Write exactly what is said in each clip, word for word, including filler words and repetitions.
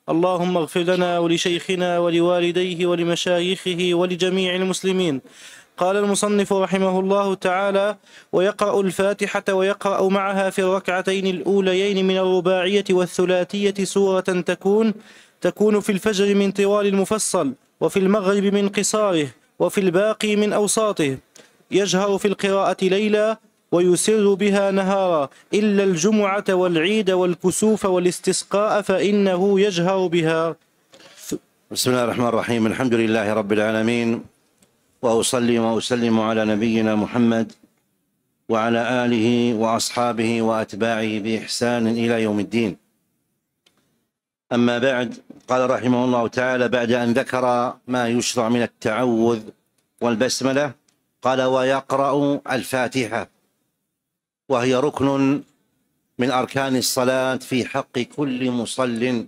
اللهم اغفر لنا ولشيخنا ولوالديه ولمشايخه ولجميع المسلمين. قال المصنف رحمه الله تعالى: ويقرأ الفاتحة ويقرأ معها في الركعتين الأوليين من الرباعية والثلاثية سورة تكون تكون في الفجر من طوال المفصل، وفي المغرب من قصاره، وفي الباقي من أوساطه. يجهر في القراءة ليلا ويسر بها نهارا، إلا الجمعة والعيد والكسوف والاستسقاء فإنه يجهر بها. بسم الله الرحمن الرحيم. الحمد لله رب العالمين، وأصلي وأسلم على نبينا محمد وعلى آله وأصحابه وأتباعه بإحسان إلى يوم الدين. أما بعد، قال رحمه الله تعالى بعد أن ذكر ما يشرع من التعوذ والبسملة، قال: ويقرأ الفاتحة، وهي ركن من أركان الصلاة في حق كل مصل،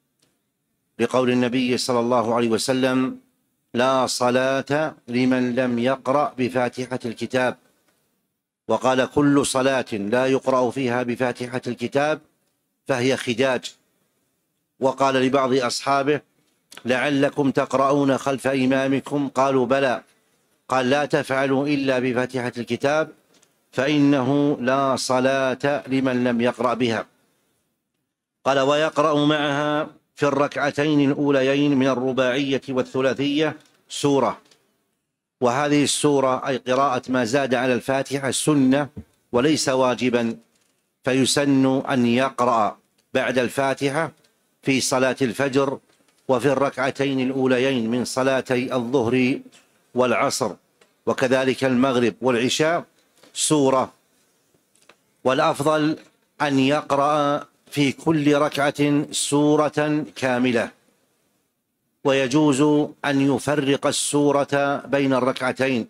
لقول النبي صلى الله عليه وسلم: لا صلاة لمن لم يقرأ بفاتحة الكتاب. وقال: كل صلاة لا يقرأ فيها بفاتحة الكتاب فهي خداج. وقال لبعض أصحابه: لعلكم تقرؤون خلف إمامكم؟ قالوا: بلى. قال: لا تفعلوا إلا بفاتحة الكتاب فإنه لا صلاة لمن لم يقرأ بها. قال: ويقرأ معها في الركعتين الأوليين من الرباعية والثلاثية سورة. وهذه السورة أي قراءة ما زاد على الفاتحة سنة وليس واجبا، فيسن أن يقرأ بعد الفاتحة في صلاة الفجر وفي الركعتين الأوليين من صلاتي الظهر والعصر، وكذلك المغرب والعشاء سورة. والأفضل أن يقرأ في كل ركعة سورة كاملة، ويجوز أن يفرق السورة بين الركعتين،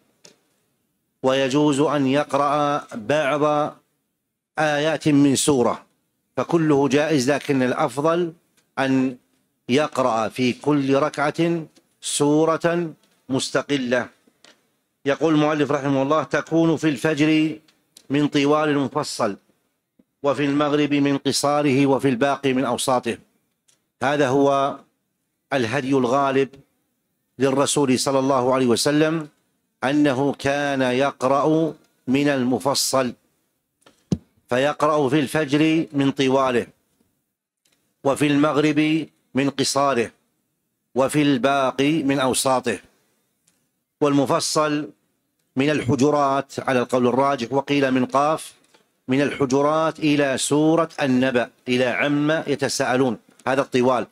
ويجوز أن يقرأ بعض آيات من سورة، فكله جائز، لكن الأفضل أن يقرأ في كل ركعة سورة مستقلة. يقول المؤلف رحمه الله: تكون في الفجر من طوال المفصل، وفي المغرب من قصاره، وفي الباقي من أوساطه. هذا هو الهدي الغالب للرسول صلى الله عليه وسلم، أنه كان يقرأ من المفصل، فيقرأ في الفجر من طواله، وفي المغرب من قصاره، وفي الباقي من أوساطه. والمفصل من الحجرات على القول الراجح، وقيل من قاف، من الحجرات إلى سورة النبأ، إلى عم يتساءلون، هذا الطوال.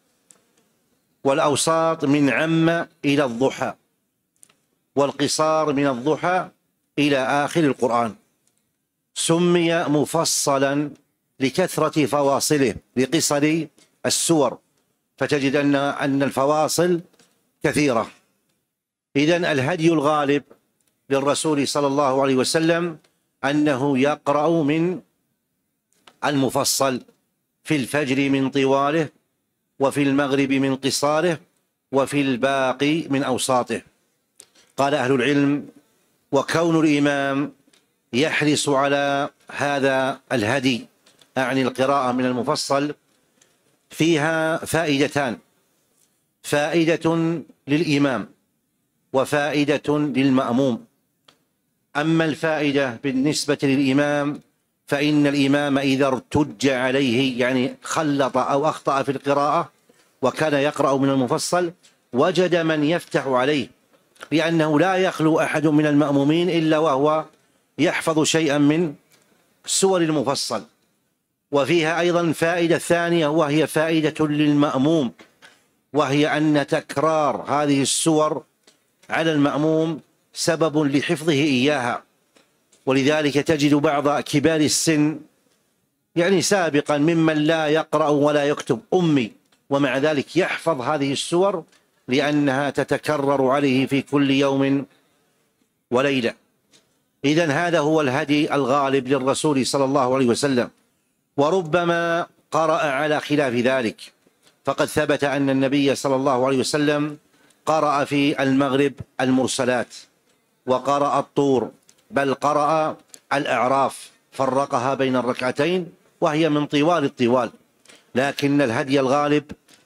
والأوساط من عم إلى الضحى، والقصار من الضحى إلى آخر القرآن. سمي مفصلا لكثرة فواصله لقصر السور، فتجد أن أن الفواصل كثيرة. إذن الهدي الغالب للرسول صلى الله عليه وسلم أنه يقرأ من المفصل في الفجر من طواله، وفي المغرب من قصاره، وفي الباقي من أوساطه. قال أهل العلم: وكون الإمام يحرص على هذا الهدي، أعني القراءة من المفصل، فيها فائدتان: فائدة للإمام وفائدة للمأموم. أما الفائدة بالنسبة للإمام، فإن الإمام إذا ارتج عليه، يعني خلط أو أخطأ في القراءة وكان يقرأ من المفصل، وجد من يفتح عليه، لأنه لا يخلو أحد من المأمومين إلا وهو يحفظ شيئا من سور المفصل. وفيها أيضا فائدة ثانية، وهي فائدة للمأموم، وهي أن تكرار هذه السور على المأموم سبب لحفظه إياها. ولذلك تجد بعض كبار السن يعني سابقا ممن لا يقرأ ولا يكتب، أمي، ومع ذلك يحفظ هذه السور لأنها تتكرر عليه في كل يوم وليلة. إذن هذا هو الهدي الغالب للرسول صلى الله عليه وسلم. وربما قرأ على خلاف ذلك، فقد ثبت أن النبي صلى الله عليه وسلم قرأ في المغرب المرسلات، وقرأ الطور، بل قرأ الأعراف، فرقها بين الركعتين، وهي من طوال الطوال. لكن الهدي الغالب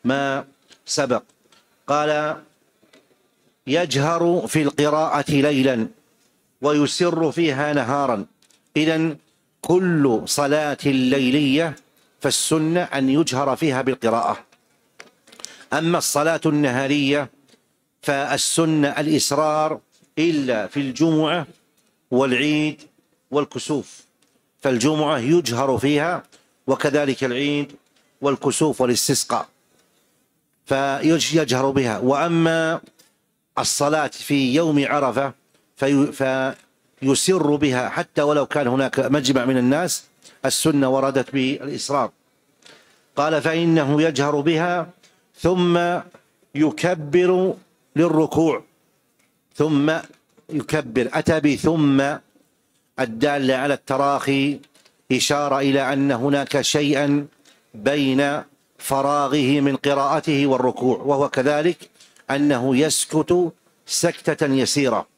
ما سبق. قال يجهر في القراءة ليلا ويسر فيها نهارا. إذن كل صلاة ليلية فالسنة أن يجهر فيها بالقراءة. أما الصلاة النهارية فالسنة الإسرار إلا في الجمعة والعيد والكسوف، فالجمعة يجهر فيها وكذلك العيد والكسوف والاستسقاء فيجهر بها. وأما الصلاة في يوم عرفة في فيسر بها حتى ولو كان هناك مجمع من الناس، السنة وردت بالإسرار. قال فإنه يجهر بها ثم يكبر للركوع، ثم يكبر. أتى بثم الدالة على التراخي إشارة إلى أن هناك شيئا بين فراغه من قراءته والركوع، وهو كذلك أنه يسكت سكتة يسيرة.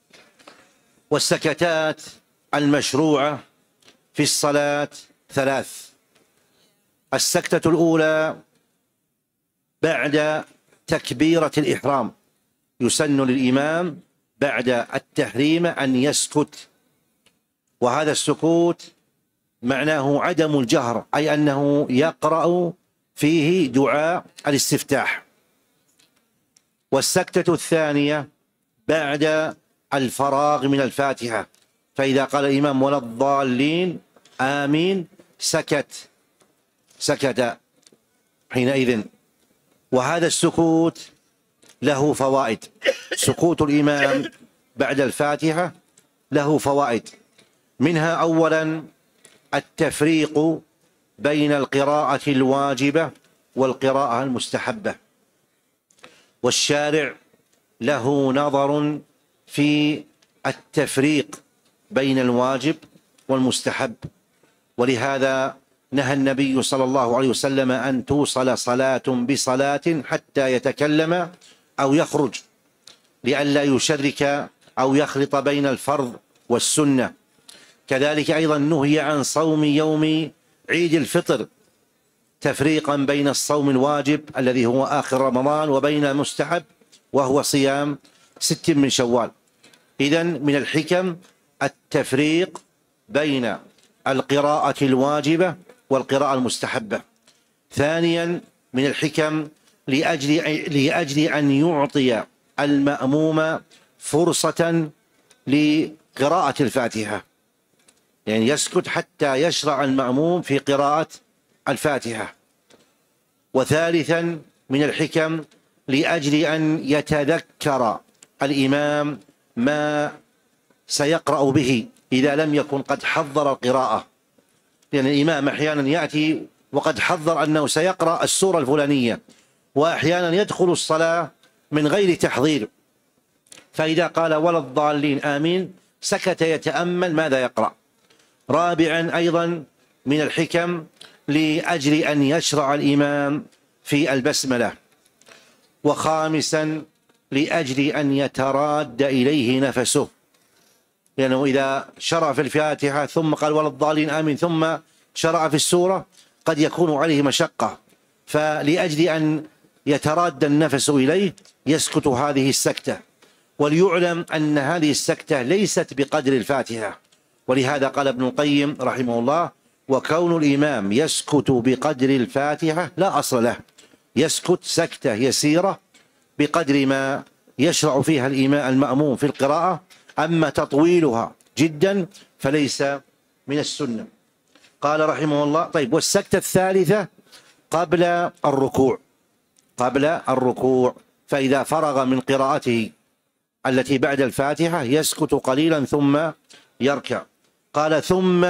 والسكتات المشروعة في الصلاة ثلاث: السكتة الأولى بعد تكبيرة الإحرام، يسن للإمام بعد التحريم أن يسكت، وهذا السكوت معناه عدم الجهر، أي أنه يقرأ فيه دعاء الاستفتاح. والسكتة الثانية بعد الفراغ من الفاتحة، فإذا قال الإمام ولا الضالين آمين سكت سكت حينئذ. وهذا السكوت له فوائد. سكوت الإمام بعد الفاتحة له فوائد، منها أولا التفريق بين القراءة الواجبة والقراءة المستحبة، والشارع له نظر في التفريق بين الواجب والمستحب، ولهذا نهى النبي صلى الله عليه وسلم أن توصل صلاة بصلاة حتى يتكلم أو يخرج، لئلا يشرك أو يخلط بين الفرض والسنة. كذلك أيضا نهي عن صوم يوم عيد الفطر تفريقا بين الصوم الواجب الذي هو آخر رمضان وبين المستحب وهو صيام ست من شوال. إذن من الحكم التفريق بين القراءة الواجبة والقراءة المستحبة. ثانيا من الحكم لأجل, لأجل أن يعطي المأموم فرصة لقراءة الفاتحة، يعني يسكت حتى يشرع المأموم في قراءة الفاتحة. وثالثا من الحكم لأجل أن يتذكر الإمام ما سيقرأ به إذا لم يكن قد حضر القراءة، لأن الإمام أحيانا يأتي وقد حضر أنه سيقرأ السورة الفلانية، وأحيانا يدخل الصلاة من غير تحضير، فإذا قال ولا الضالين آمين سكت يتأمل ماذا يقرأ. رابعا أيضا من الحكم لأجل أن يشرع الإمام في البسملة. وخامسا لأجل أن يتراد إليه نفسه، لأنه إذا شرع في الفاتحة ثم قال ولا الضالين آمين ثم شرع في السورة قد يكون عليه مشقة، فلأجل أن يتراد النفس إليه يسكت هذه السكتة. وليعلم أن هذه السكتة ليست بقدر الفاتحة، ولهذا قال ابن القيم رحمه الله وكون الإمام يسكت بقدر الفاتحة لا أصل له، يسكت سكتة يسيرة بقدر ما يشرع فيها الإمام المأموم في القراءة، أما تطويلها جدا فليس من السنة. قال رحمه الله طيب والسكتة الثالثة قبل الركوع، قبل الركوع فإذا فرغ من قراءته التي بعد الفاتحة يسكت قليلا ثم يركع. قال ثم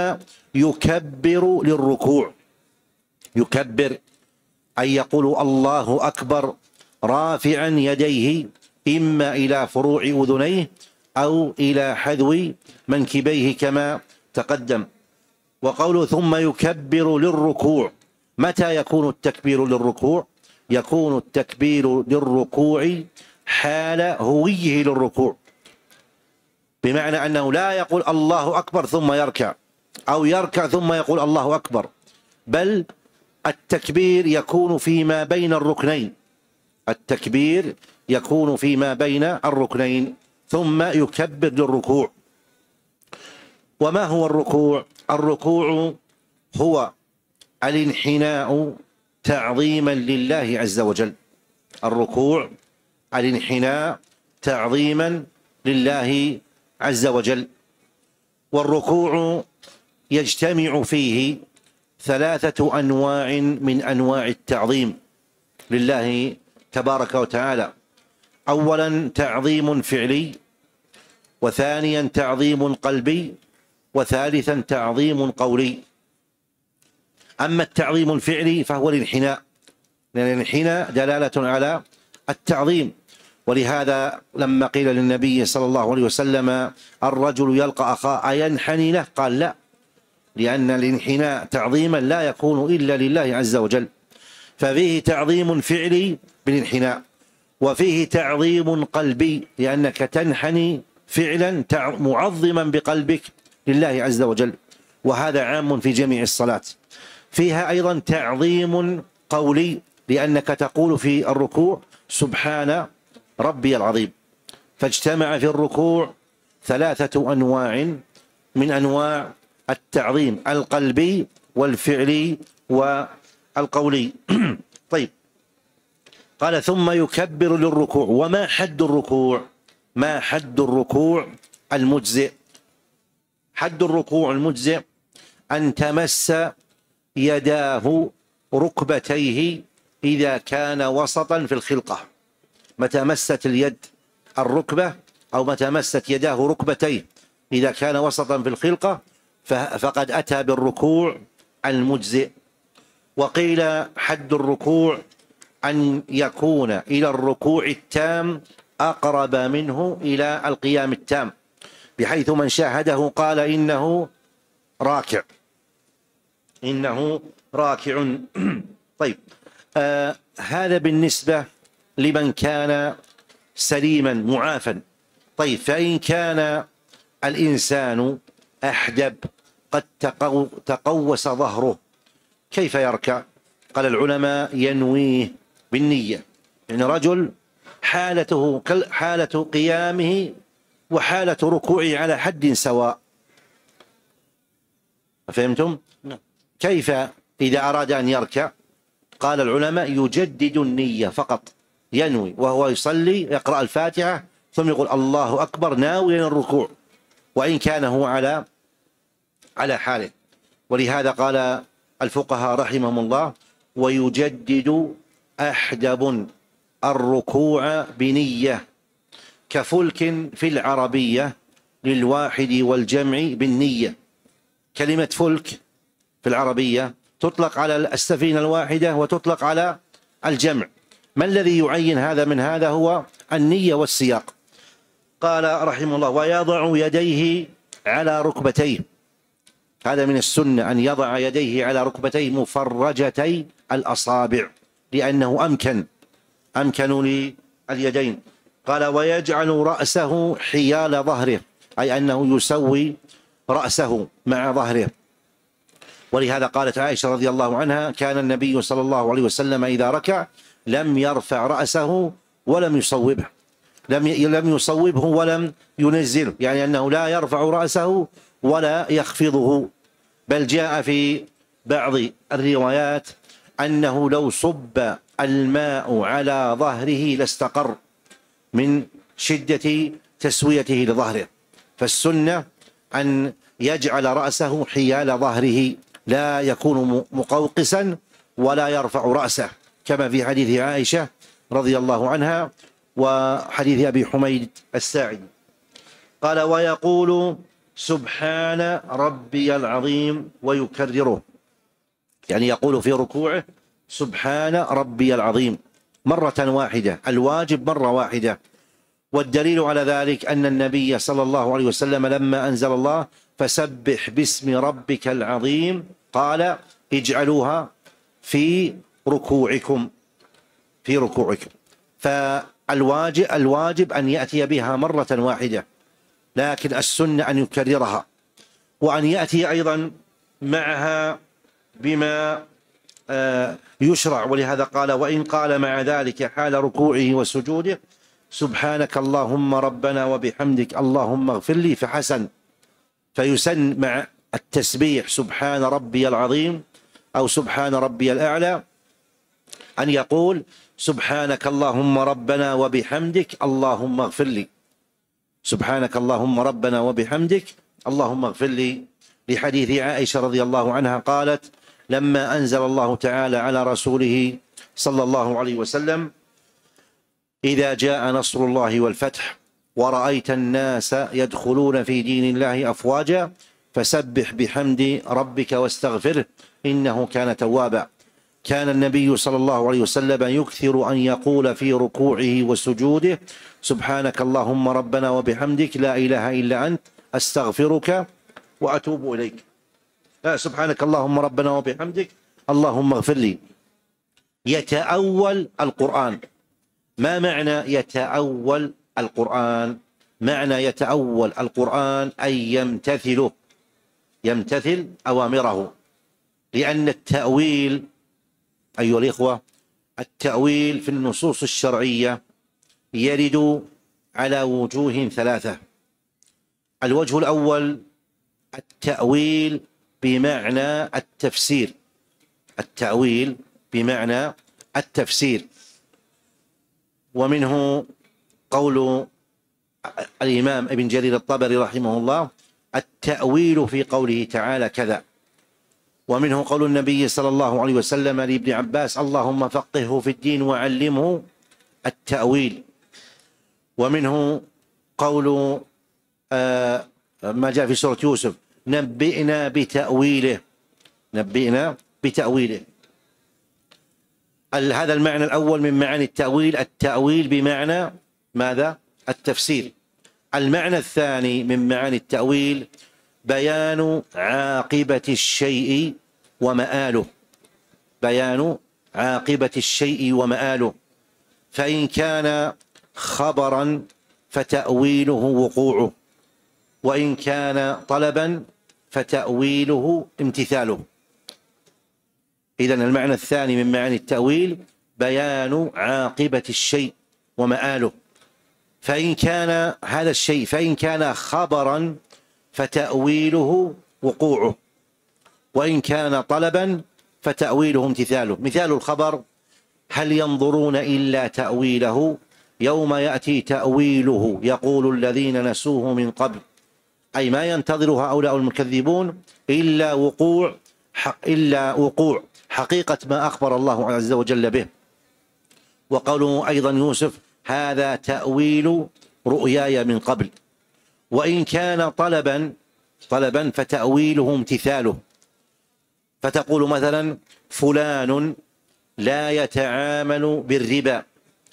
يكبر للركوع، يكبر أي يقول الله أكبر رافعا يديه إما إلى فروع أذنيه أو إلى حذو منكبيه كما تقدم. وقوله ثم يكبر للركوع، متى يكون التكبير للركوع؟ يكون التكبير للركوع حال هويه للركوع، بمعنى أنه لا يقول الله أكبر ثم يركع أو يركع ثم يقول الله أكبر، بل التكبير يكون فيما بين الركنين، التكبير يكون فيما بين الركنين، ثم يكبر للركوع. وما هو الركوع؟ الركوع هو الانحناء تعظيما لله عز وجل. الركوع الانحناء تعظيما لله عز وجل. والركوع يجتمع فيه ثلاثة أنواع من أنواع التعظيم لله تبارك وتعالى. أولا تعظيم فعلي، وثانيا تعظيم قلبي، وثالثا تعظيم قولي. أما التعظيم الفعلي فهو الانحناء، لأن الانحناء دلالة على التعظيم. ولهذا لما قيل للنبي صلى الله عليه وسلم الرجل يلقى أخاه أينحني له؟ قال لا، لأن الانحناء تعظيما لا يكون إلا لله عز وجل. ففيه تعظيم فعلي بالانحناء، وفيه تعظيم قلبي لأنك تنحني فعلا معظما بقلبك لله عز وجل، وهذا عام في جميع الصلاة. فيها أيضا تعظيم قولي، لأنك تقول في الركوع سبحان ربي العظيم. فاجتمع في الركوع ثلاثة أنواع من أنواع التعظيم، القلبي والفعلي والقولي. طيب، قال ثم يكبر للركوع. وما حد الركوع؟ ما حد الركوع المجزئ؟ حد الركوع المجزئ أن تمس يداه ركبتيه إذا كان وسطا في الخلقة. متى مست اليد الركبة أو متى مست يداه ركبتيه إذا كان وسطا في الخلقة فقد أتى بالركوع المجزئ. وقيل حد الركوع أن يكون إلى الركوع التام أقرب منه إلى القيام التام، بحيث من شاهده قال إنه راكع، إنه راكع. طيب، آه هذا بالنسبة لمن كان سليما معافا. طيب، فإن كان الإنسان أحدب قد تقو تقوس ظهره كيف يركع؟ قال العلماء ينويه بالنية. يعني رجل حالته حالة قيامه وحالة ركوعه على حد سواء، فهمتم؟ كيف إذا أراد أن يركع؟ قال العلماء يجدد النية فقط، ينوي وهو يصلي يقرأ الفاتحة ثم يقول الله أكبر ناويا الركوع، وإن كان هو على على حاله. ولهذا قال الفقهاء رحمهم الله ويجدد أحدب الركوع بنية كفلك في العربية للواحد والجمع بالنية. كلمة فلك في العربية تطلق على السفينة الواحدة وتطلق على الجمع. ما الذي يعين هذا من هذا؟ هو النية والسياق. قال رحمه الله ويضع يديه على ركبتيه. هذا من السنة أن يضع يديه على ركبتيه مفرجتي الأصابع، لأنه أمكن أمكن لليدين. قال ويجعل رأسه حيال ظهره، أي أنه يسوي رأسه مع ظهره. ولهذا قالت عائشة رضي الله عنها كان النبي صلى الله عليه وسلم إذا ركع لم يرفع رأسه ولم يصوبه، لم لم يصوبه ولم ينزله، يعني أنه لا يرفع رأسه ولا يخفضه. بل جاء في بعض الروايات أنه لو صب الماء على ظهره لاستقر من شدة تسويته لظهره. فالسنة أن يجعل رأسه حيال ظهره، لا يكون مقوقسا ولا يرفع رأسه، كما في حديث عائشة رضي الله عنها وحديث أبي حميد الساعدي. قال ويقول سبحان ربي العظيم ويكرره، يعني يقول في ركوعه سبحان ربي العظيم مرة واحدة، الواجب مرة واحدة. والدليل على ذلك أن النبي صلى الله عليه وسلم لما أنزل الله فسبح باسم ربك العظيم قال اجعلوها في ركوعكم في ركوعكم. فالواجب الواجب أن يأتي بها مرة واحدة، لكن السنة أن يكررها، وأن يأتي أيضا معها بما يشرع، ولهذا قال: وإن قال مع ذلك حال ركوعه وسجوده سبحانك اللهم ربنا وبحمدك اللهم اغفر لي، فحسن. فيسن مع التسبيح سبحان ربي العظيم أو سبحان ربي الأعلى أن يقول: سبحانك اللهم ربنا وبحمدك اللهم اغفر لي، سبحانك اللهم ربنا وبحمدك اللهم اغفر لي، لحديث عائشة رضي الله عنها قالت: لما أنزل الله تعالى على رسوله صلى الله عليه وسلم: إذا جاء نصر الله والفتح ورأيت الناس يدخلون في دين الله أفواجا فسبح بحمد ربك واستغفره إنه كان توابا. كان النبي صلى الله عليه وسلم يكثر أن يقول في ركوعه وسجوده: سبحانك اللهم ربنا وبحمدك لا إله إلا أنت أستغفرك وأتوب إليك. لا، سبحانك اللهم ربنا وبحمدك اللهم اغفر لي. يتأول القرآن. ما معنى يتأول القرآن؟ معنى يتأول القرآن أي يمتثله، يمتثل أوامره، لأن التأويل أيها الإخوة، التأويل في النصوص الشرعية يرد على وجوه ثلاثة. الوجه الأول التأويل بمعنى التفسير، التأويل بمعنى التفسير، ومنه قول الإمام ابن جرير الطبري رحمه الله: التأويل في قوله تعالى كذا. ومنه قول النبي صلى الله عليه وسلم لابن عباس: اللهم فقهه في الدين وعلمه التأويل. ومنه قول آه ما جاء في سورة يوسف: نبئنا بتأويله، نبئنا بتأويله. هذا المعنى الأول من معاني التأويل، التأويل بمعنى ماذا؟ التفسير. المعنى الثاني من معاني التأويل بيان عاقبة الشيء ومآله، بيان عاقبة الشيء ومآله، فإن كان خبرا فتأويله وقوعه، وإن كان طلبا فتأويله امتثاله. إذن المعنى الثاني من معاني التأويل بيان عاقبة الشيء ومآله، فإن كان هذا الشيء فإن كان خبرا فتأويله وقوعه، وإن كان طلبا فتأويله امتثاله. مثال الخبر: هل ينظرون إلا تأويله يوم يأتي تأويله يقول الذين نسوه من قبل، أي ما ينتظر هؤلاء المكذبون إلا وقوع حق إلا وقوع حقيقة ما أخبر الله عز وجل به. وقوله أيضا يوسف: هذا تأويل رؤياي من قبل. وإن كان طلبا طلبا فتأويله امتثاله، فتقول مثلا: فلان لا يتعامل بالربا،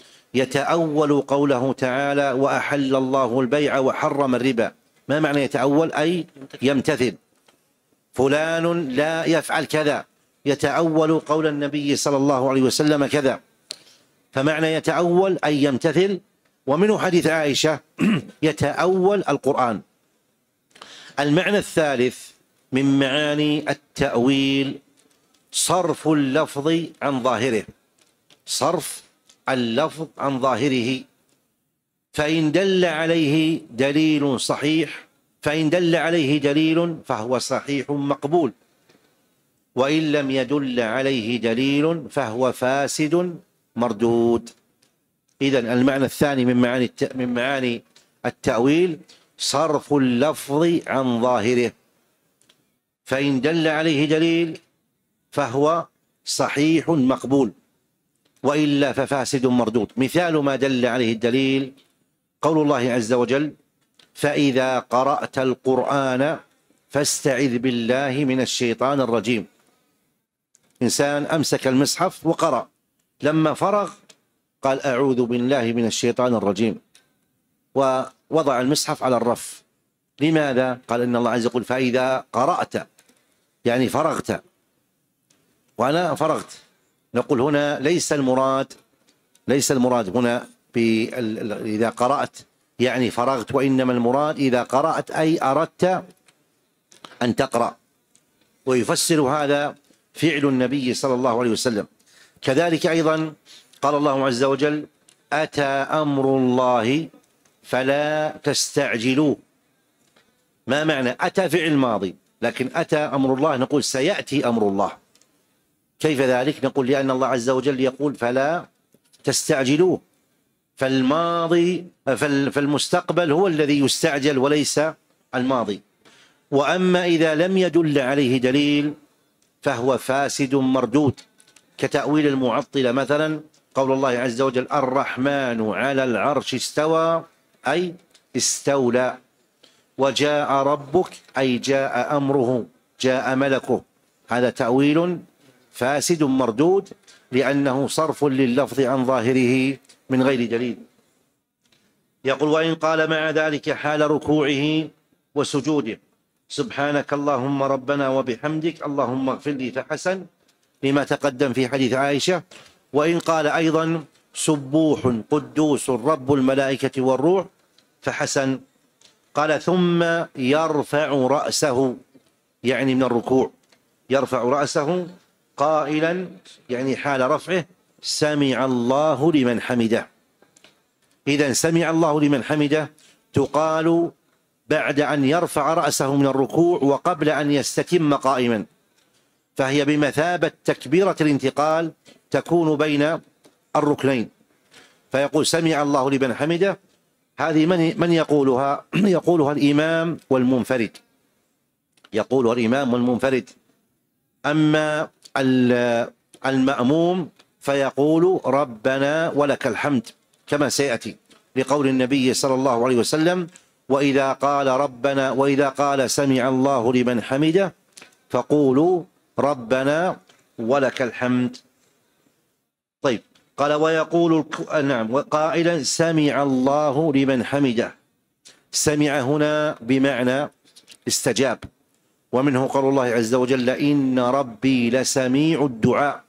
يتأول قوله تعالى: وأحل الله البيع وحرم الربا. ما معنى يتأول؟ أي يمتثل. فلان لا يفعل كذا، يتأول قول النبي صلى الله عليه وسلم كذا. فمعنى يتأول أي يمتثل. ومنه حديث عائشة: يتأول القرآن. المعنى الثالث من معاني التأويل صرف اللفظ عن ظاهره، صرف اللفظ عن ظاهره، فإن دل عليه دليل صحيح فإن دل عليه دليل فهو صحيح مقبول، وإن لم يدل عليه دليل فهو فاسد مردود. إذن المعنى الثاني من معاني من معاني التأويل صرف اللفظ عن ظاهره، فإن دل عليه دليل فهو صحيح مقبول، وإلا ففاسد مردود. مثال ما دل عليه الدليل قول الله عز وجل: فإذا قرأت القرآن فاستعذ بالله من الشيطان الرجيم. إنسان أمسك المصحف وقرأ، لما فرغ قال: أعوذ بالله من الشيطان الرجيم، ووضع المصحف على الرف. لماذا؟ قال: إن الله عز وجل يقول: فإذا قرأت، يعني فرغت، وأنا فرغت. نقول هنا ليس المراد ليس المراد هنا إذا قرأت يعني فرغت، وإنما المراد إذا قرأت أي أردت أن تقرأ. ويفسر هذا فعل النبي صلى الله عليه وسلم. كذلك أيضا قال الله عز وجل: أتى أمر الله فلا تستعجلوه. ما معنى أتى؟ فعل ماضي، لكن أتى أمر الله نقول سيأتي أمر الله. كيف ذلك؟ نقول لأن الله عز وجل يقول فلا تستعجلوه، فالماضي فالمستقبل هو الذي يستعجل وليس الماضي. وأما إذا لم يدل عليه دليل فهو فاسد مردود، كتأويل المعطلة مثلا قول الله عز وجل: الرحمن على العرش استوى، أي استولى. وجاء ربك، أي جاء أمره، جاء ملكه. هذا تأويل فاسد مردود لأنه صرف لللفظ عن ظاهره من غير دليل. يقول: وإن قال مع ذلك حال ركوعه وسجوده: سبحانك اللهم ربنا وبحمدك اللهم اغفر لي، فحسن، لما تقدم في حديث عائشة. وإن قال أيضا سبوح قدوس رب الملائكة والروح، فحسن. قال: ثم يرفع رأسه، يعني من الركوع يرفع رأسه قائلا، يعني حال رفعه: سمع الله لمن حمده. إذن سمع الله لمن حمده تقال بعد أن يرفع رأسه من الركوع وقبل أن يستتم قائما، فهي بمثابة تكبيرة الانتقال تكون بين الركنين. فيقول: سمع الله لمن حمده. هذه من من يقولها؟ يقولها الإمام والمنفرد، يقولها الإمام والمنفرد. أما المأموم فيقول: ربنا ولك الحمد، كما سيأتي لقول النبي صلى الله عليه وسلم: وإذا قال ربنا وإذا قال سمع الله لمن حمده فقولوا ربنا ولك الحمد. طيب، قال: ويقول نعم قائلا: سمع الله لمن حمده. سمع هنا بمعنى استجاب، ومنه قول الله عز وجل: إن ربي لسميع الدعاء.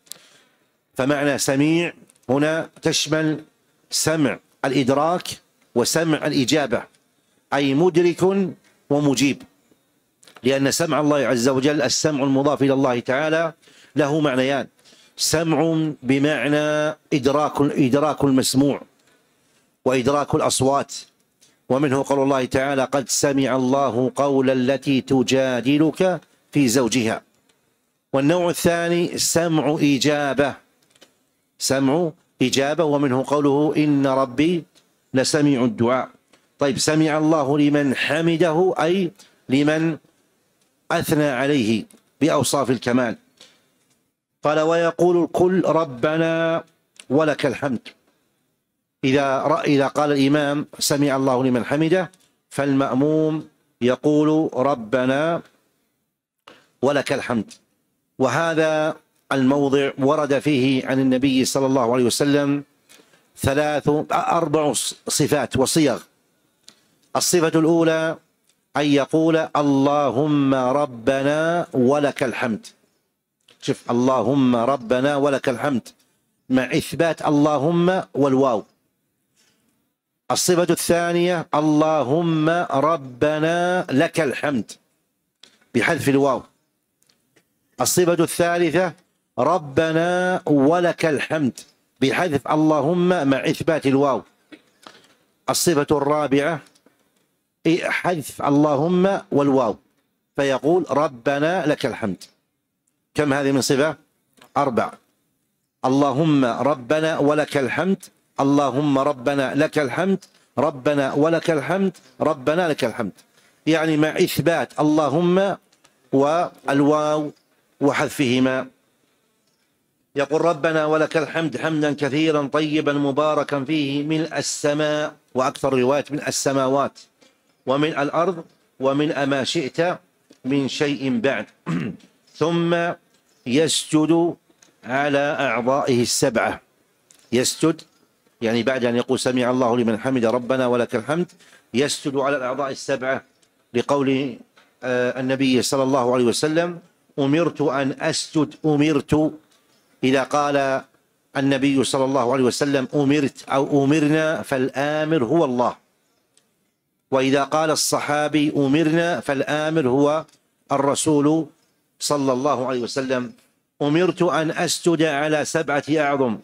فمعنى سميع هنا تشمل سمع الإدراك وسمع الإجابة، أي مدرك ومجيب، لأن سمع الله عز وجل السمع المضاف إلى الله تعالى له معنيان: سمع بمعنى إدراك إدراك المسموع وإدراك الأصوات، ومنه قول الله تعالى: قد سمع الله قول التي تجادلك في زوجها. والنوع الثاني سمع إجابة، سمع إجابة، ومنه قوله: إن ربي لسميع الدعاء. طيب، سمع الله لمن حمده أي لمن أثنى عليه بأوصاف الكمال. قال: ويقول الكل ربنا ولك الحمد. إذا إذا قال الإمام سمع الله لمن حمده فالمأموم يقول ربنا ولك الحمد. وهذا الموضع ورد فيه عن النبي صلى الله عليه وسلم ثلاث أربع صفات وصيغ. الصفة الأولى أن يقول اللهم ربنا ولك الحمد. شوف، اللهم ربنا ولك الحمد مع إثبات اللهم والواو. الصفة الثانية اللهم ربنا لك الحمد بحذف الواو. الصفة الثالثة ربنا ولك الحمد بحذف اللهم مع إثبات الواو. الصفة الرابعة حذف اللهم والواو، فيقول ربنا لك الحمد. كم هذه من صفة؟ أربع. اللهم ربنا ولك الحمد، اللهم ربنا لك الحمد، ربنا ولك الحمد، ربنا لك الحمد، يعني مع إثبات اللهم والواو وحذفهما. يقول ربنا ولك الحمد حمدا كثيرا طيبا مباركا فيه ملء السماء، وأكثر روايات من السماوات، ومن الأرض، ومن ما شئت من شيء بعد. ثم يسجد على أعضائه السبعة. يسجد يعني بعد أن يقول سمع الله لمن حمد ربنا ولك الحمد يسجد على الأعضاء السبعة، لقول النبي صلى الله عليه وسلم أمرت أن أسجد. أمرت إذا قال النبي صلى الله عليه وسلم أمرت أو أمرنا فالآمر هو الله، وإذا قال الصحابي أمرنا فالآمر هو الرسول صلى الله عليه وسلم: أمرت أن أسجد على سبعة أعظم،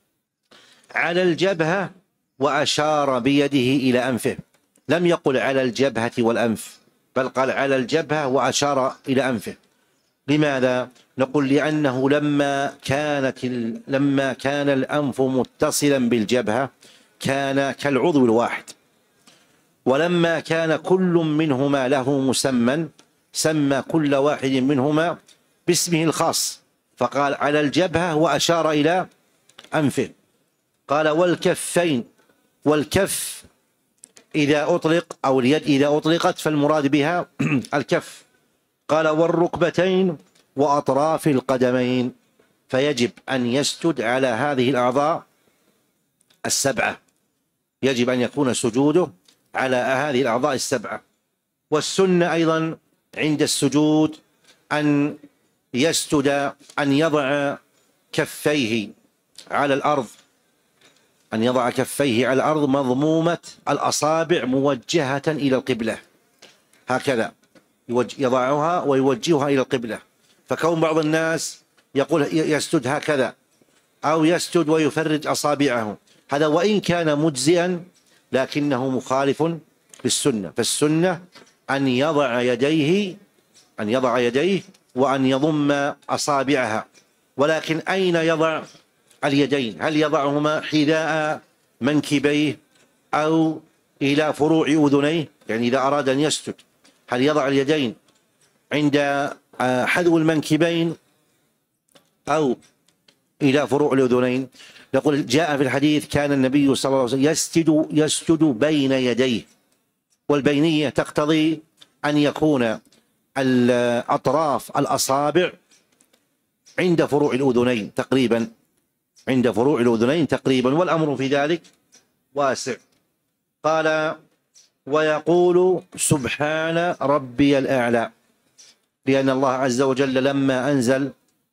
على الجبهة، وأشار بيده إلى أنفه. لم يقل على الجبهة والأنف، بل قال على الجبهة وأشار إلى أنفه. لماذا؟ نقول لأنه لما كانت لما كان الأنف متصلا بالجبهة كان كالعضو الواحد، ولما كان كل منهما له مسمى سمى كل واحد منهما باسمه الخاص، فقال على الجبهة وأشار إلى أنفه. قال والكفين، والكف إذا أطلق أو اليد إذا أطلقت فالمراد بها الكف. قال والركبتين وأطراف القدمين، فيجب أن يسجد على هذه الأعضاء السبعة، يجب أن يكون سجوده على هذه الأعضاء السبعة. والسنة أيضا عند السجود أن يسجد أن يضع كفيه على الأرض، أن يضع كفيه على الأرض مضمومة الأصابع موجهة إلى القبلة، هكذا يضعها ويوجهها إلى القبلة. فكون بعض الناس يقول يسجد هكذا أو يسجد ويفرج أصابعه، هذا وإن كان مجزئا لكنه مخالف للسنة. فالسنة أن يضع يديه أن يضع يديه وأن يضم أصابعها. ولكن أين يضع اليدين؟ هل يضعهما حذاء منكبيه أو إلى فروع أذنيه؟ يعني إذا أراد أن يسجد هل يضع اليدين عند حذو المنكبين أو إلى فروع الأذنين؟ نقول جاء في الحديث كان النبي صلى الله عليه وسلم يسجد يسجد بين يديه، والبينية تقتضي أن يكون الأطراف الأصابع عند فروع الأذنين تقريبا، عند فروع الأذنين تقريبا، والأمر في ذلك واسع. قال ويقول سبحان ربي الأعلى، لأن الله عز وجل لما أنزل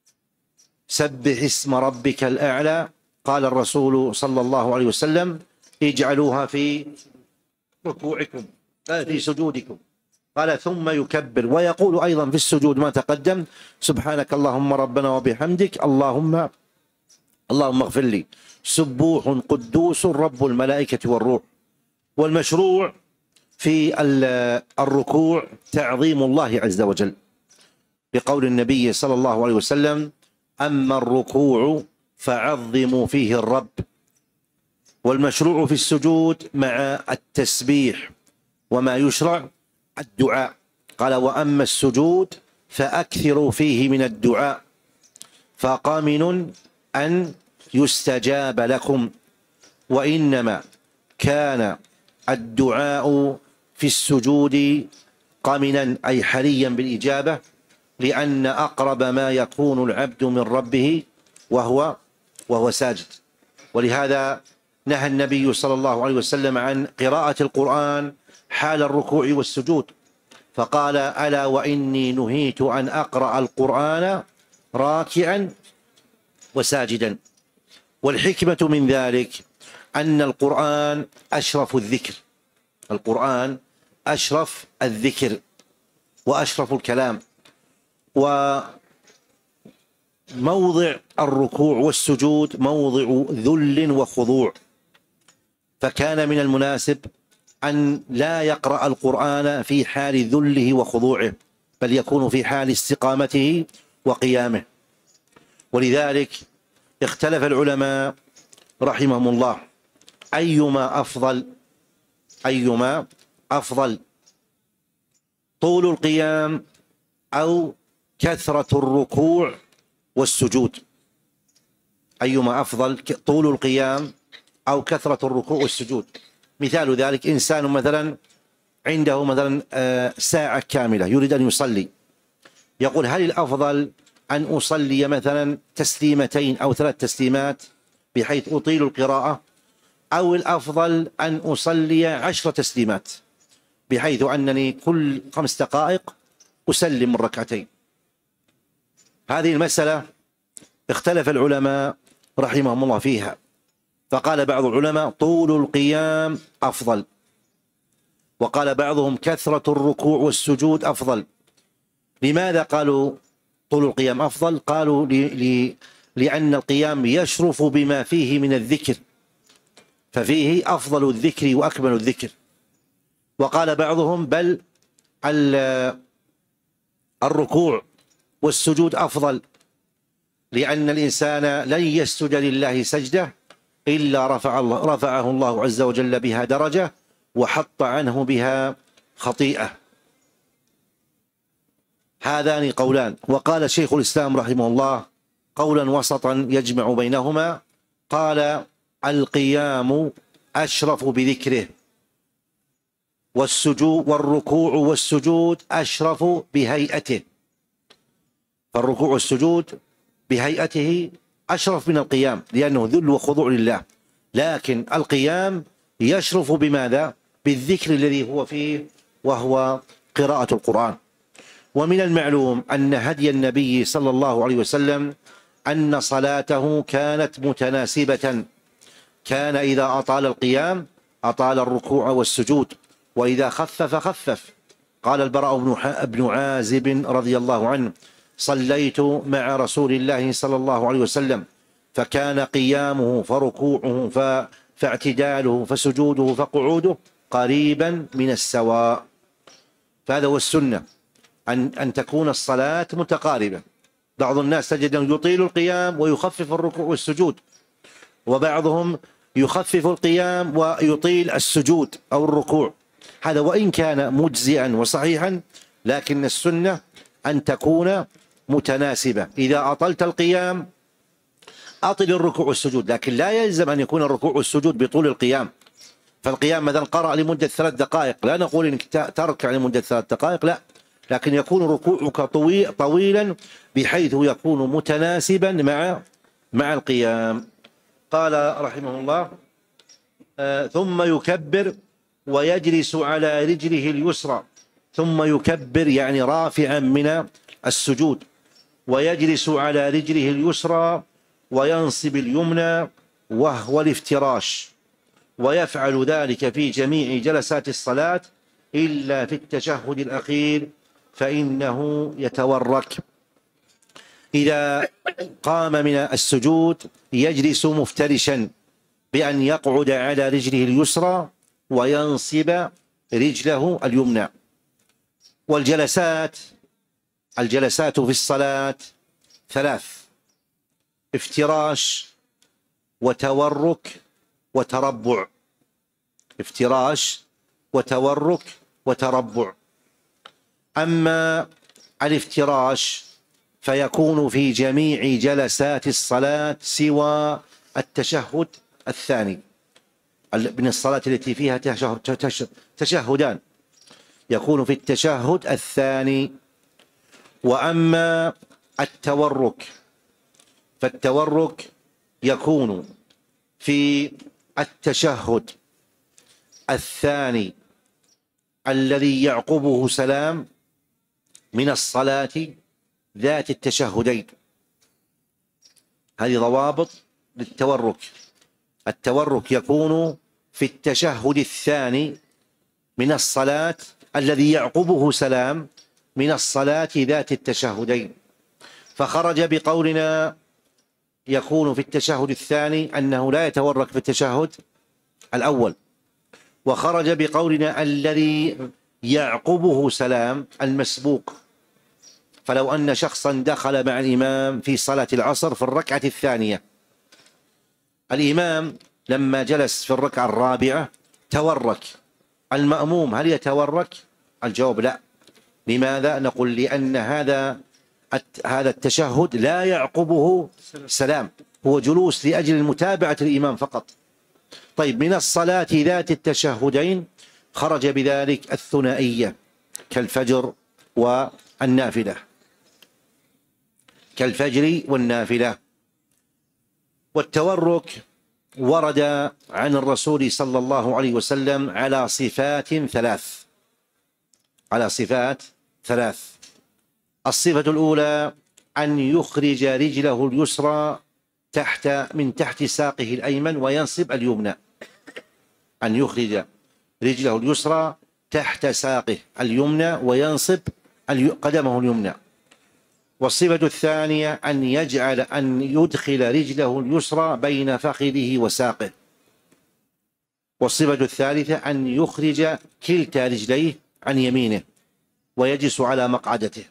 سبح اسم ربك الأعلى قال الرسول صلى الله عليه وسلم اجعلوها في ركوعكم في سجودكم. قال ثم يكبر ويقول أيضا في السجود ما تقدم: سبحانك اللهم ربنا وبحمدك اللهم اللهم اغفر لي، سبوح قدوس رب الملائكة والروح. والمشروع في الركوع تعظيم الله عز وجل، بقول النبي صلى الله عليه وسلم: أما الركوع فعظموا فيه الرب. والمشروع في السجود مع التسبيح وما يشرع الدعاء. قال وأما السجود فأكثروا فيه من الدعاء فقامن أن يستجاب لكم. وإنما كان الدعاء في السجود قامنا أي حريا بالإجابة، لأن أقرب ما يكون العبد من ربه وهو وهو ساجد. ولهذا نهى النبي صلى الله عليه وسلم عن قراءة القرآن حال الركوع والسجود، فقال ألا وإني نهيت أن أقرأ القرآن راكعا وساجدا. والحكمة من ذلك أن القرآن أشرف الذكر، القرآن أشرف الذكر وأشرف الكلام. وموضع الركوع والسجود موضع ذل وخضوع، فكان من المناسب أن لا يقرأ القرآن في حال ذله وخضوعه، بل يكون في حال استقامته وقيامه. ولذلك اختلف العلماء رحمهم الله أيما أفضل أيما أفضل طول القيام أو كثرة الركوع والسجود. أيما أفضل طول القيام أو كثرة الركوع والسجود. مثال ذلك إنسان مثلا عنده مثلا ساعة كاملة يريد أن يصلي، يقول هل الأفضل أن أصلي مثلا تسليمتين أو ثلاث تسليمات بحيث أطيل القراءة، أو الأفضل أن أصلي عشر تسليمات بحيث أنني كل خمس دقائق أسلم من ركعتين؟ هذه المسألة اختلف العلماء رحمهم الله فيها، فقال بعض العلماء طول القيام أفضل، وقال بعضهم كثرة الركوع والسجود أفضل. لماذا قالوا طول القيام أفضل؟ قالوا ل... لأن القيام يشرف بما فيه من الذكر، ففيه أفضل الذكر وأكمل الذكر. وقال بعضهم بل الركوع والسجود أفضل، لأن الإنسان لن يسجد لله سجدة إلا رفع الله رفعه الله عز وجل بها درجة وحط عنه بها خطيئة. هذان قولان. وقال شيخ الإسلام رحمه الله قولا وسطا يجمع بينهما، قال القيام أشرف بذكره، والسجود والركوع والسجود أشرف بهيئته. فالركوع والسجود بهيئته أشرف من القيام لأنه ذل وخضوع لله، لكن القيام يشرف بماذا؟ بالذكر الذي هو فيه وهو قراءة القرآن. ومن المعلوم أن هدي النبي صلى الله عليه وسلم أن صلاته كانت متناسبة، كان إذا أطال القيام أطال الركوع والسجود، وإذا خفف خفف. قال البراء بن عازب رضي الله عنه صليت مع رسول الله صلى الله عليه وسلم فكان قيامه فركوعه فاعتداله فسجوده فقعوده قريبا من السواء. فهذا هو السنة، أن, أن تكون الصلاة متقاربة. بعض الناس تجد أنه يطيل القيام ويخفف الركوع والسجود، وبعضهم يخفف القيام ويطيل السجود أو الركوع. هذا وإن كان مجزئا وصحيحا، لكن السنة أن تكون متناسبة. إذا أطلت القيام أطل الركوع والسجود، لكن لا يلزم أن يكون الركوع والسجود بطول القيام. فالقيام مثلا قرأ لمدة ثلاث دقائق، لا نقول إنك تركع لمدة ثلاث دقائق، لا، لكن يكون ركوعك طويلا بحيث يكون متناسبا مع مع القيام. قال رحمه الله آه ثم يكبر ويجلس على رجله اليسرى. ثم يكبر يعني رافعا من السجود، ويجلس على رجله اليسرى وينصب اليمنى وهو الافتراش، ويفعل ذلك في جميع جلسات الصلاة إلا في التشهد الأخير فإنه يتورك. إذا قام من السجود يجلس مفترشا بأن يقعد على رجله اليسرى وينصب رجله اليمنى. والجلسات الجلسات في الصلاة ثلاث: افتراش وتورك وتربع. افتراش وتورك وتربع. أما الافتراش فيكون في جميع جلسات الصلاة سوى التشهد الثاني، من الصلاة التي فيها تشهد تشهدان يكون في التشهد الثاني. وأما التورك فالتورك يكون في التشهد الثاني الذي يعقبه سلام من الصلاة ذات التشهدين. هذه ضوابط للتورك. التورك يكون في التشهد الثاني من الصلاة الذي يعقبه سلام من الصلاة ذات التشهدين. فخرج بقولنا يكون في التشهد الثاني أنه لا يتورك في التشهد الأول، وخرج بقولنا الذي يعقبه سلام المسبوق. فلو أن شخصا دخل مع الإمام في صلاة العصر في الركعة الثانية، الإمام لما جلس في الركعة الرابعة تورك، المأموم هل يتورك؟ الجواب لا. لماذا؟ نقول لأن هذا هذا التشهد لا يعقبه سلام، هو جلوس لأجل متابعة الإمام فقط. طيب، من الصلاة ذات التشهدين خرج بذلك الثنائية كالفجر والنافلة، كالفجر والنافلة. والتورك ورد عن الرسول صلى الله عليه وسلم على صفات ثلاث على صفات ثلاث الصفة الأولى أن يخرج رجله اليسرى تحت من تحت ساقه الأيمن وينصب اليمنى. أن يخرج رجله اليسرى تحت ساقه اليمنى وينصب قدمه اليمنى. والصفة الثانية أن يجعل أن يدخل رجله اليسرى بين فخذه وساقه. والصفة الثالثة أن يخرج كلتا رجليه عن يمينه ويجلس على مقعدته.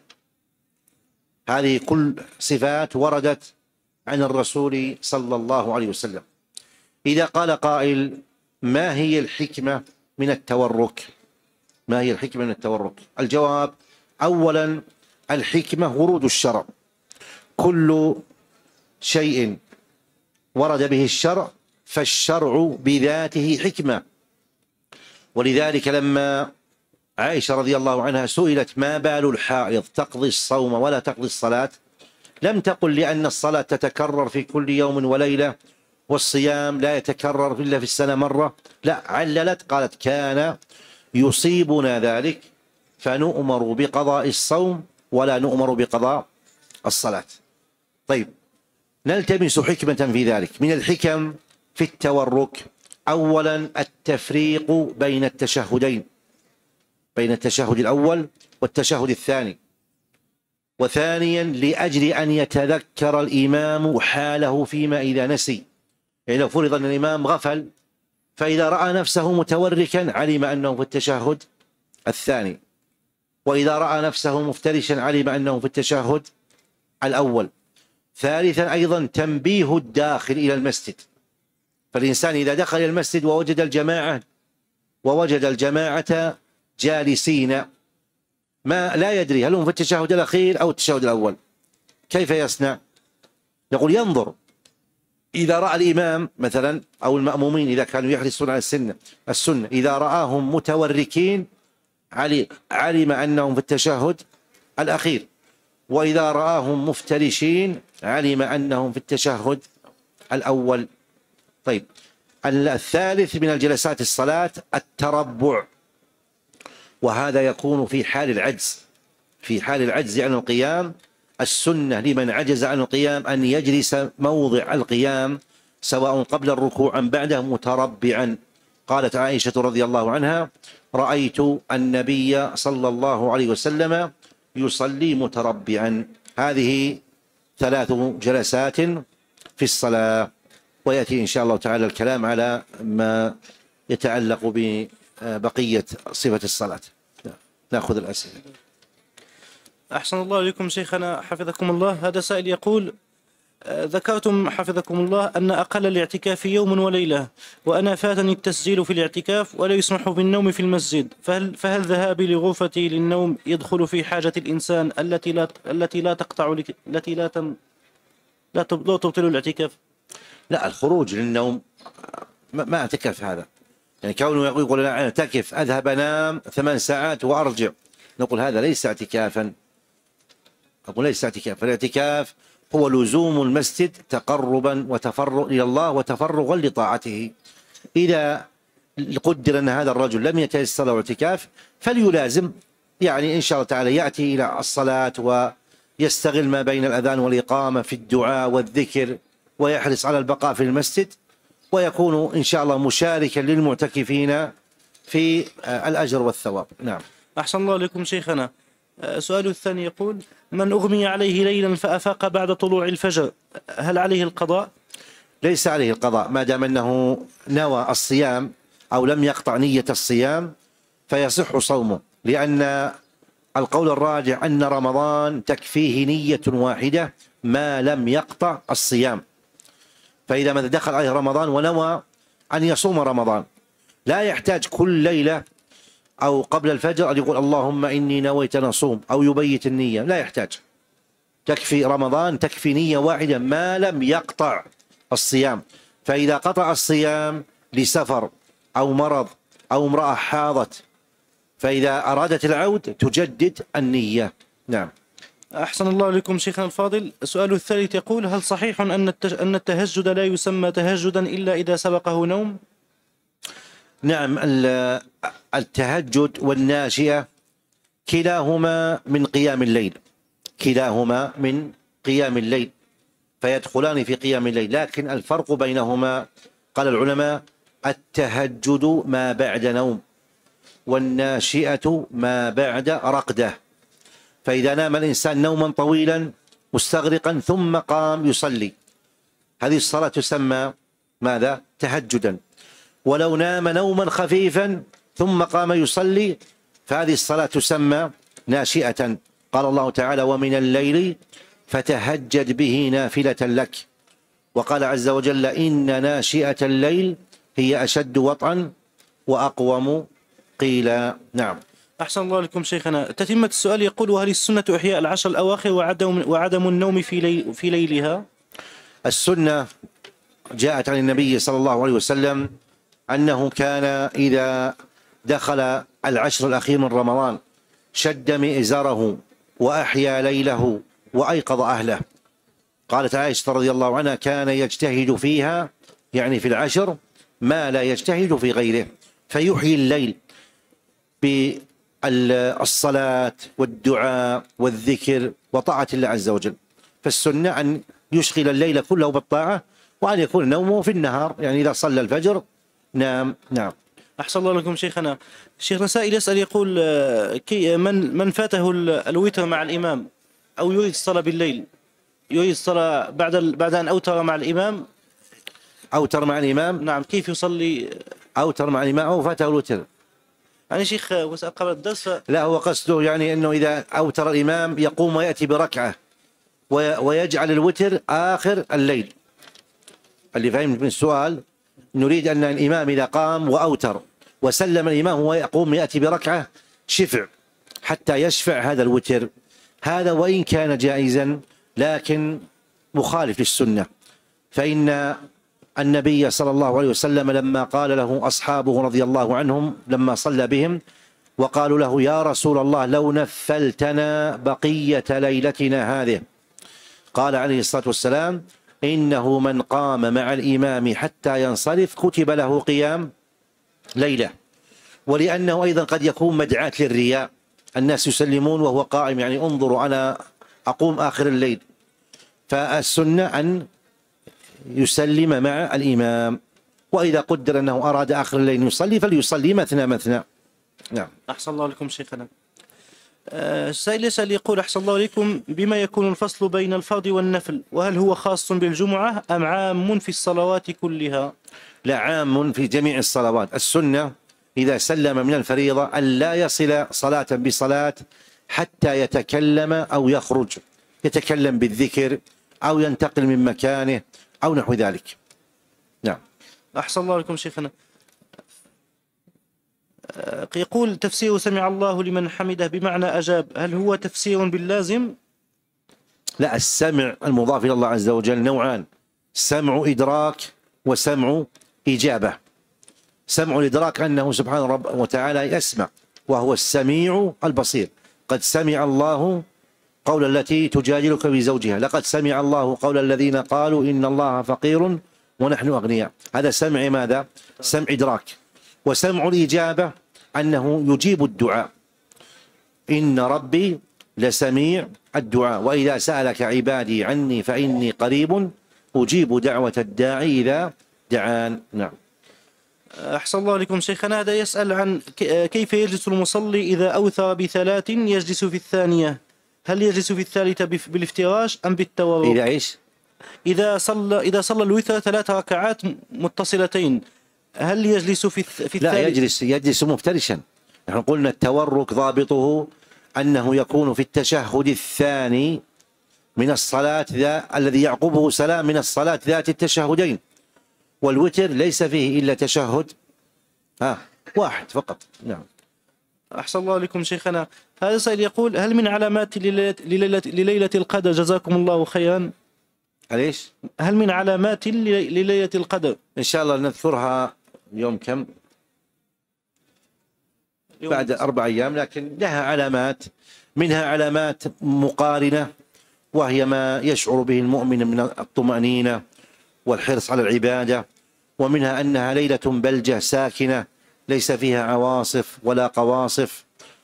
هذه كل صفات وردت عن الرسول صلى الله عليه وسلم. إذا قال قائل: ما هي الحكمة من التورك؟ ما هي الحكمة من التورك؟ الجواب: أولا، الحكمة ورود الشرع. كل شيء ورد به الشرع فالشرع بذاته حكمة. ولذلك لما عائشة رضي الله عنها سئلت: ما بال الحائض تقضي الصوم ولا تقضي الصلاة؟ لم تقل لأن الصلاة تتكرر في كل يوم وليلة والصيام لا يتكرر إلا في السنة مرة، لا، عللت قالت: كان يصيبنا ذلك فنؤمر بقضاء الصوم ولا نؤمر بقضاء الصلاة. طيب، نلتمس حكمة في ذلك. من الحكم في التورك: أولا، التفريق بين التشهدين، بين التشهد الأول والتشهد الثاني. وثانيا، لأجل أن يتذكر الإمام حاله فيما إذا نسي. يعني لو فرض أن الإمام غفل فإذا رأى نفسه متوركا علم أنه في التشهد الثاني، وإذا رأى نفسه مفترشا علم أنه في التشهد الأول. ثالثا، أيضا تنبيه الداخل إلى المسجد. فالإنسان إذا دخل إلى المسجد ووجد الجماعة ووجد الجماعة جالسين ما لا يدري هل هم في التشهد الأخير أو التشهد الأول، كيف يصنع؟ نقول: ينظر. إذا رأى الإمام مثلا أو المأمومين إذا كانوا يحرصون على السنة السنة إذا رآهم متوركين علم أنهم في التشهد الأخير، وإذا رآهم مفترشين علم أنهم في التشهد الأول. طيب، الثالث من الجلسات الصلاة التربع، وهذا يكون في حال العجز. في حال العجز عن القيام السنة لمن عجز عن القيام أن يجلس موضع القيام سواء قبل الركوع أم بعده متربعا. قالت عائشة رضي الله عنها: رأيت النبي صلى الله عليه وسلم يصلي متربعا. هذه ثلاث جلسات في الصلاة، ويأتي إن شاء الله تعالى الكلام على ما يتعلق ببقية صفة الصلاة. نأخذ الأسئلة. أحسن الله إليكم شيخنا حفظكم الله. هذا سائل يقول: ذكرتم حفظكم الله أن أقل الاعتكاف يوم وليلة، وأنا فاتني التسجيل في الاعتكاف ولا يسمح بالنوم في المسجد، فهل, فهل ذهابي لغرفتي للنوم يدخل في حاجة الإنسان التي لا التي لا تقطع التي لا تم لا تبطل الاعتكاف؟ لا، الخروج للنوم ما اعتكف هذا. يعني كونه يقول أنا اعتكف أذهب أنام ثمان ساعات وأرجع، نقول هذا ليس اعتكافا. أقول ليس اعتكاف. الاعتكاف هو لزوم المسجد تقربا وتفرغ إلى الله وتفرغا لطاعته. إذا قدر أن هذا الرجل لم يتيسر له اعتكاف فليلازم، يعني إن شاء الله تعالى يأتي إلى الصلاة ويستغل ما بين الأذان والإقامة في الدعاء والذكر ويحرص على البقاء في المسجد، ويكون إن شاء الله مشاركا للمعتكفين في الأجر والثواب. نعم. أحسن الله لكم شيخنا. سؤال الثاني يقول: من أغمي عليه ليلا فأفاق بعد طلوع الفجر هل عليه القضاء؟ ليس عليه القضاء ما دام أنه نوى الصيام أو لم يقطع نية الصيام فيصح صومه، لأن القول الراجع أن رمضان تكفيه نية واحدة ما لم يقطع الصيام. فإذا ما دخل عليه رمضان ونوى أن يصوم رمضان لا يحتاج كل ليلة أو قبل الفجر أن يقول اللهم إني نويت أن أصوم أو يبيت النية، لا يحتاج. تكفي رمضان، تكفي نية واحدة ما لم يقطع الصيام. فإذا قطع الصيام لسفر أو مرض أو امرأة حاضت فإذا أرادت العود تجدد النية. نعم. أحسن الله لكم شيخنا الفاضل. السؤال الثالث يقول: هل صحيح أن أن التهجد لا يسمى تهجدا إلا إذا سبقه نوم؟ نعم، التهجد والناشئة كلاهما من قيام الليل، كلاهما من قيام الليل فيدخلان في قيام الليل، لكن الفرق بينهما قال العلماء: التهجد ما بعد نوم والناشئة ما بعد رقدة. فإذا نام الإنسان نوما طويلا مستغرقا ثم قام يصلي، هذه الصلاة تسمى ماذا؟ تهجدا. ولو نام نوما خفيفا ثم قام يصلي فهذه الصلاة تسمى ناشئة. قال الله تعالى: ومن الليل فتهجد به نافلة لك. وقال عز وجل: إن ناشئة الليل هي أشد وطئا وأقوم قيلا. نعم. أحسن الله لكم شيخنا. تتمة السؤال يقول: وهل السنة إحياء العشر الأواخر وعدم, وعدم النوم في, لي في ليلها؟ السنة جاءت عن النبي صلى الله عليه وسلم أنه كان إذا دخل العشر الأخير من رمضان شد مئزره وأحيا ليله وأيقظ أهله. قالت عائشة رضي الله عنها: كان يجتهد فيها، يعني في العشر، ما لا يجتهد في غيره، فيحيي الليل بالصلاة والدعاء والذكر وطاعة الله عز وجل. فالسنة أن يشغل الليل كله بالطاعة، وأن يكون نومه في النهار، يعني إذا صلى الفجر نام. نعم. أحسن الله لكم شيخنا. شيخنا سائل يسأل يقول: كي من من فاته الوتر مع الإمام أو يريد الصلاة بالليل، يريد الصلاة بعد بعد أن أوتر مع الإمام. أوتر مع الإمام؟ نعم. كيف يصلي؟ أوتر مع الإمام أو فاته الوتر؟ يعني شيخ وسأل قبل الدرس. لا، هو قصده يعني أنه إذا أوتر الإمام يقوم ويأتي بركعة ويجعل الوتر آخر الليل. اللي فهمت من السؤال نريد أن الإمام إذا قام وأوتر وسلم الإمام هو يقوم يأتي بركعة شفع حتى يشفع هذا الوتر. هذا وإن كان جائزا لكن مخالف للسنة، فإن النبي صلى الله عليه وسلم لما قال له أصحابه رضي الله عنهم لما صلى بهم وقالوا له: يا رسول الله لو نفلتنا بقية ليلتنا هذه، قال عليه الصلاة والسلام: إنه من قام مع الإمام حتى ينصرف كتب له قيام ليلة. ولأنه أيضا قد يكون مدعاة للرياء، الناس يسلمون وهو قائم، يعني انظروا أنا أقوم آخر الليل. فالسنة أن يسلم مع الإمام، وإذا قدر أنه أراد آخر الليل يصلي فليصلي مثنى مثنى. نعم. أحسن الله لكم شيخنا. السائل يسأل يقول: أحسن الله عليكم، بما يكون الفصل بين الفرض والنفل، وهل هو خاص بالجمعة أم عام في الصلوات كلها؟ لا، عام في جميع الصلوات. السنة إذا سلم من الفريضة أن لا يصل صلاة بصلاة حتى يتكلم أو يخرج، يتكلم بالذكر أو ينتقل من مكانه أو نحو ذلك. نعم. أحسن الله لكم شيخنا. يقول: تفسير سمع الله لمن حمده بمعنى أجاب، هل هو تفسير باللازم؟ لا، السمع المضاف إلى الله عز وجل نوعان: سمع إدراك وسمع إجابة. سمع الإدراك أنه سبحانه رب وتعالى يسمع، وهو السميع البصير. قد سمع الله قول التي تجادلك بزوجها، لقد سمع الله قول الذين قالوا إن الله فقير ونحن أغنياء. هذا سمع ماذا؟ سمع إدراك. وسمع الإجابة أنه يجيب الدعاء: إن ربي لسميع الدعاء، وإذا سألك عبادي عني فإني قريب أجيب دعوة الداعي إذا دعان. نعم. أحسن الله لكم شيخنا. هذا يسأل عن كيف يجلس المصلي إذا أوثر بثلاث يجلس في الثانية، هل يجلس في الثالثة بالافتراش أم بالتورك؟ إذا إيش؟ إذا صلى إذا صلى الوتر ثلاث ركعات متصلتين هل يجلس في في الثالث؟ لا، يجلس يجلس مفترشا. نحن قلنا التورك ضابطه أنه يكون في التشهد الثاني من الصلاة ذا الذي يعقبه سلام من الصلاة ذات التشهدين، والوتر ليس فيه إلا تشهد ها واحد فقط. نعم. أحسن الله لكم شيخنا. هذا سائل يقول: هل من علامات لليلة, لليلة, لليلة القدر، جزاكم الله خيرا، ليش؟ هل من علامات لليلة القدر؟ إن شاء الله نذكرها يوم كم؟ يوم بعد أربع أيام، لكن لها علامات، منها علامات مقارنة وهي ما يشعر به المؤمن من الطمأنينة والحرص على العبادة، ومنها أنها ليلة بلجة ساكنة ليس فيها عواصف ولا قواصف.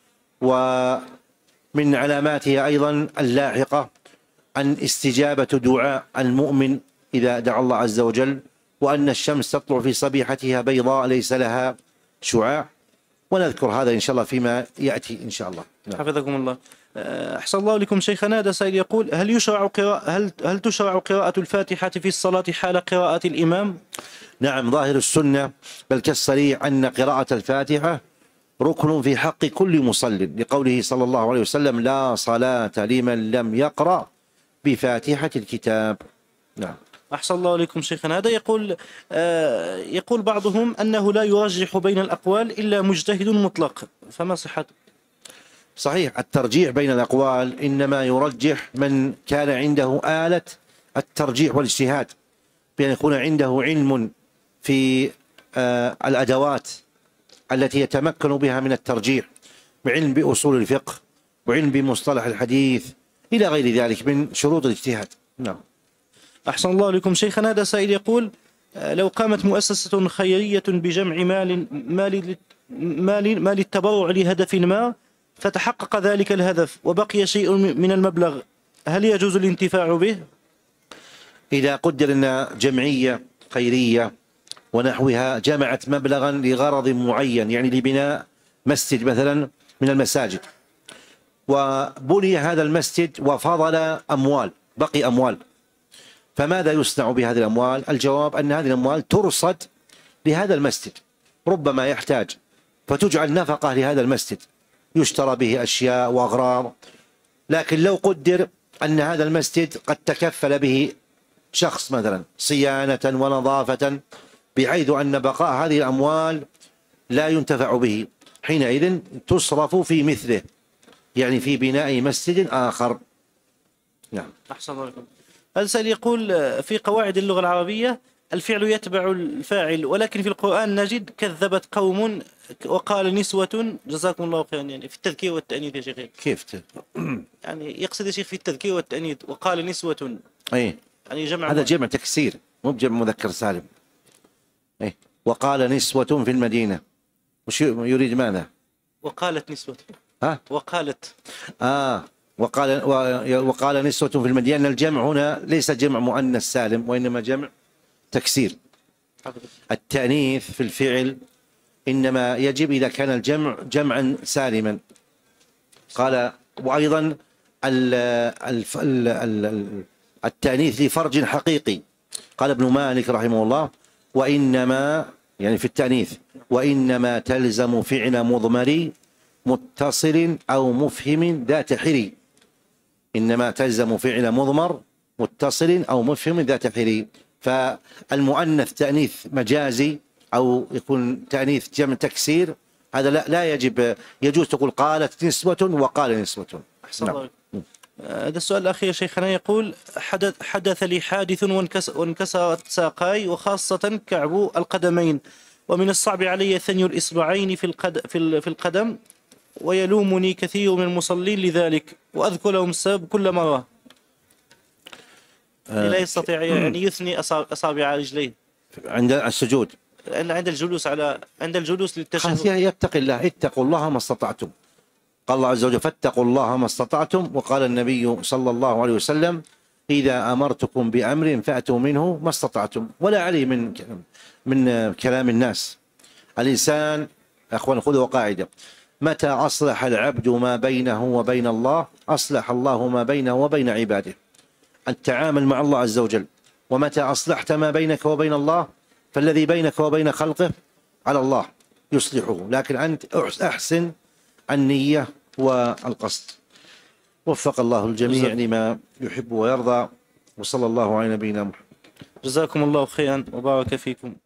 ومن علاماتها أيضا اللاحقة أن استجابة دعاء المؤمن إذا دعا الله عز وجل، وأن الشمس تطلع في صبيحتها بيضاء ليس لها شعاع. ونذكر هذا إن شاء الله فيما يأتي إن شاء الله. نعم. حفظكم الله. أحسن الله لكم شيخنا. هذا سائل يقول: هل يشرع قراءة هل هل تشرع قراءة الفاتحة في الصلاة حال قراءة الإمام؟ نعم، ظاهر السنة بل كالصريح أن قراءة الفاتحة ركن في حق كل مصل، لقوله صلى الله عليه وسلم: لا صلاة لمن لم يقرأ بفاتحة الكتاب. نعم. أحسن الله لكم شيخنا. هذا يقول آه يقول بعضهم أنه لا يرجح بين الأقوال إلا مجتهد مطلق، فما صحته؟ صحيح، الترجيح بين الأقوال إنما يرجح من كان عنده آلة الترجيح والاجتهاد، بأن يكون عنده علم في آه الأدوات التي يتمكن بها من الترجيح، بعلم بأصول الفقه وعلم بمصطلح الحديث إلى غير ذلك من شروط الاجتهاد. نعم. أحسن الله لكم شيخنا. هذا سائل يقول: لو قامت مؤسسة خيرية بجمع مال مال مال, مال التبرع لهدف ما، فتحقق ذلك الهدف وبقي شيء من المبلغ، هل يجوز الانتفاع به؟ إذا قدر أن جمعية خيرية ونحوها جمعت مبلغا لغرض معين، يعني لبناء مسجد مثلا من المساجد، وبني هذا المسجد وفضل أموال، بقي أموال، فماذا يصنع بهذه الأموال؟ الجواب أن هذه الأموال ترصد لهذا المسجد، ربما يحتاج، فتجعل نفقة لهذا المسجد يشترى به أشياء وأغراض. لكن لو قدر أن هذا المسجد قد تكفل به شخص مثلا صيانة ونظافة، بحيث أن بقاء هذه الأموال لا ينتفع به، حينئذ تصرف في مثله، يعني في بناء مسجد آخر. نعم. أحسن الله لكم. السائل يقول: في قواعد اللغة العربية الفعل يتبع الفاعل، ولكن في القرآن نجد كذبت قوم وقال نسوة، جزاكم الله خيرا، يعني في التذكير والتأنيث يا شيخ. كيف؟ يعني يقصد يا شيخ في التذكير والتأنيث وقال نسوة، أي يعني جمع، هذا جمع تكسير مو بجمع مذكر سالم. أي وقال نسوة في المدينة، وش يريد ماذا؟ وقالت نسوة. ها؟ وقالت. آه وقال وقال نسوة في المدينة. الجمع هنا ليس جمع مؤنث سالم، وإنما جمع تكسير. التأنيث في الفعل إنما يجب إذا كان الجمع جمعا سالما. قال وأيضا التأنيث لفرج حقيقي. قال ابن مالك رحمه الله: وإنما، يعني في التأنيث، وإنما تلزم فعل مضمر متصل أو مفهم ذات حري. إنما تلزم فعل مضمر متصل أو مفهم ذات حري. فالمؤنث تأنيث مجازي أو يكون تأنيث جمع تكسير، هذا لا, لا يجب، يجوز تقول قالت نسوة وقال نسوة. أحسن الله. هذا السؤال الأخير شيخنا يقول: حدث, حدث لي حادث وانكسرت ساقاي وخاصة كعب القدمين، ومن الصعب علي ثني الإصبعين في في القدم، ويلومني كثير من المصلين لذلك، وأذكر لهم السبب كل مرة. آه لا يستطيع يعني يثني أصابع رجليه عند السجود، عند الجلوس على عند الجلوس للتشهد. يتقي الله: اتقوا الله ما استطعتم. قال الله عز وجل: فاتقوا الله ما استطعتم. وقال النبي صلى الله عليه وسلم: إذا أمرتكم بأمر فأتوا منه ما استطعتم. ولا عليه من من كلام الناس. الإنسان أخوان خذوا قاعدة: متى أصلح العبد ما بينه وبين الله أصلح الله ما بينه وبين عباده. التعامل مع الله عز وجل، ومتى أصلحت ما بينك وبين الله فالذي بينك وبين خلقه على الله يصلحه، لكن أنت أحسن النية والقصد. وفق الله الجميع لما يحب ويرضى، وصلى الله على نبينا محمد. جزاكم الله خيرا وبارك فيكم.